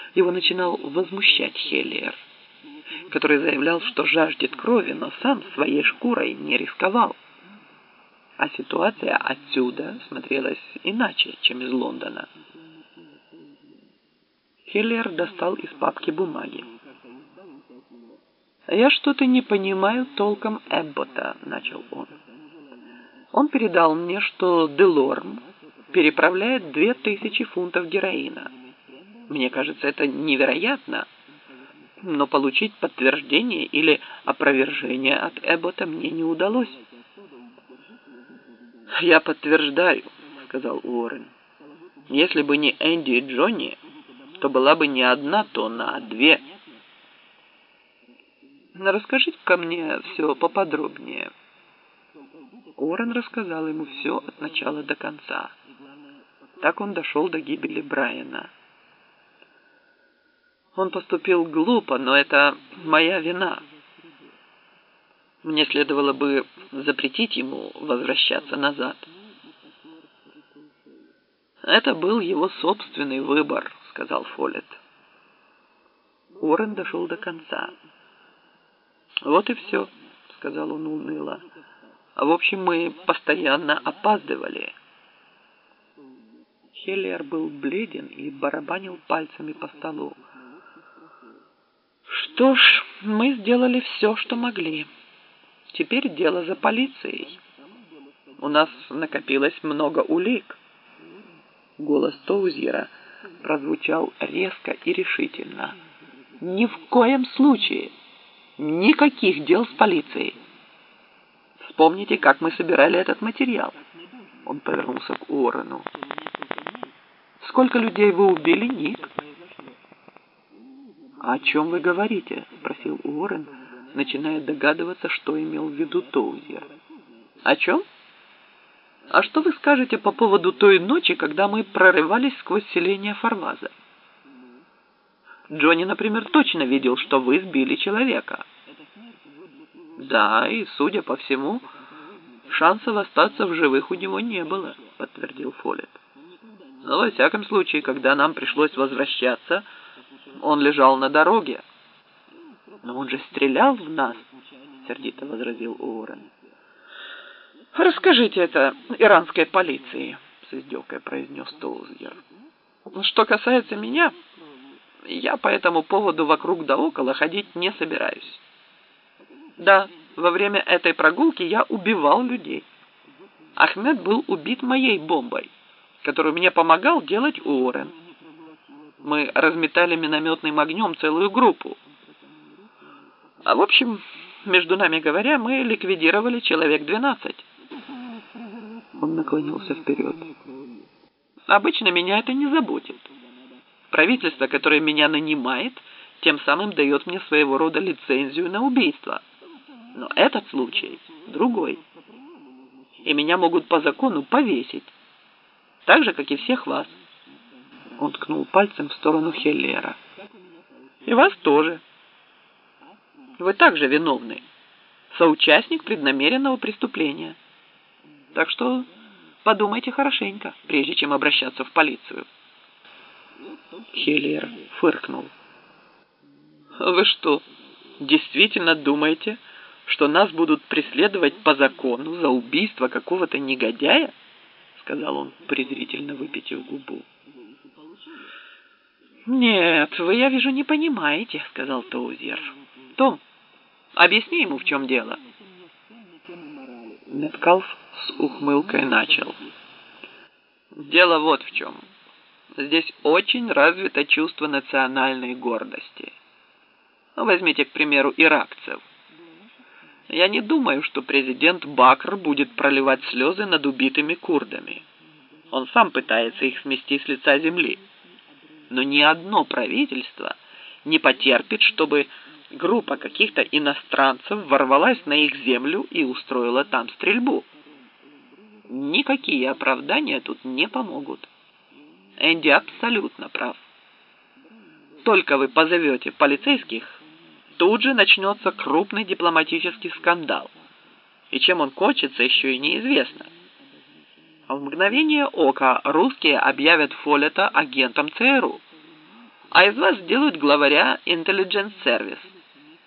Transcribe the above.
Его начинал возмущать Хеллиер, который заявлял, что жаждет крови, но сам своей шкурой не рисковал. А ситуация отсюда смотрелась иначе, чем из Лондона. Хеллиер достал из папки бумаги. «Я что-то не понимаю толком Эббота», — начал он. «Он передал мне, что Делорм переправляет 2000 фунтов героина. Мне кажется, это невероятно, но получить подтверждение или опровержение от Эббота мне не удалось». «Я подтверждаю», — сказал Уоррен. «Если бы не Энди и Джонни, то была бы не одна тонна, а 2. Расскажите-ка мне все поподробнее». Уоррен рассказал ему все от начала до конца. Так он дошел до гибели Брайана. «Он поступил глупо, но это моя вина. Мне следовало бы запретить ему возвращаться назад». «Это был его собственный выбор», — сказал Фоллетт. Уоррен дошел до конца. «Вот и все», — сказал он уныло. «В общем, мы постоянно опаздывали». Хеллиер был бледен и барабанил пальцами по столу. «Что ж, мы сделали все, что могли. Теперь дело за полицией. У нас накопилось много улик». Голос Тоузьера прозвучал резко и решительно. «Ни в коем случае! Никаких дел с полицией! Вспомните, как мы собирали этот материал». Он повернулся к Уоррену. «Сколько людей вы убили, Ник?» «О чем вы говорите?» — спросил Уоррен, начиная догадываться, что имел в виду Тоузьер. «О чем? А что вы скажете по поводу той ночи, когда мы прорывались сквозь селение Фарваза? Джонни, например, точно видел, что вы сбили человека». «Да, и, судя по всему, шансов остаться в живых у него не было», — подтвердил Фоллетт. «Но, во всяком случае, когда нам пришлось возвращаться, он лежал на дороге». «Но он же стрелял в нас», — сердито возразил Уоррен. «Расскажите это иранской полиции», — с издевкой произнес Тоузьер. «Что касается меня, я по этому поводу вокруг да около ходить не собираюсь. Да, во время этой прогулки я убивал людей. Ахмед был убит моей бомбой, которую мне помогал делать Уоррен. Мы разметали минометным огнем целую группу. А в общем, между нами говоря, мы ликвидировали человек 12. Он наклонился вперед. «Обычно меня это не заботит. Правительство, которое меня нанимает, тем самым дает мне своего рода лицензию на убийство. Но этот случай другой. И меня могут по закону повесить. Так же, как и всех вас». Он ткнул пальцем в сторону Хеллиера. «И вас тоже. Вы также виновны. Соучастник преднамеренного преступления. Так что подумайте хорошенько, прежде чем обращаться в полицию». Хеллиер фыркнул. «Вы что, действительно думаете, что нас будут преследовать по закону за убийство какого-то негодяя?» — сказал он, презрительно выпятив губу. «Нет, вы, я вижу, не понимаете», — сказал Тоузьер. «Том, объясни ему, в чем дело». Меткалф с ухмылкой начал. «Дело вот в чем. Здесь очень развито чувство национальной гордости. Возьмите, к примеру, иракцев. Я не думаю, что президент Бакр будет проливать слезы над убитыми курдами. Он сам пытается их смести с лица земли. Но ни одно правительство не потерпит, чтобы группа каких-то иностранцев ворвалась на их землю и устроила там стрельбу. Никакие оправдания тут не помогут. Энди абсолютно прав. Только вы позовете полицейских, тут же начнется крупный дипломатический скандал. И чем он кончится, еще и неизвестно. А в мгновение ока русские объявят Фоллетта агентом ЦРУ. а из вас сделают главаря Intelligence Service.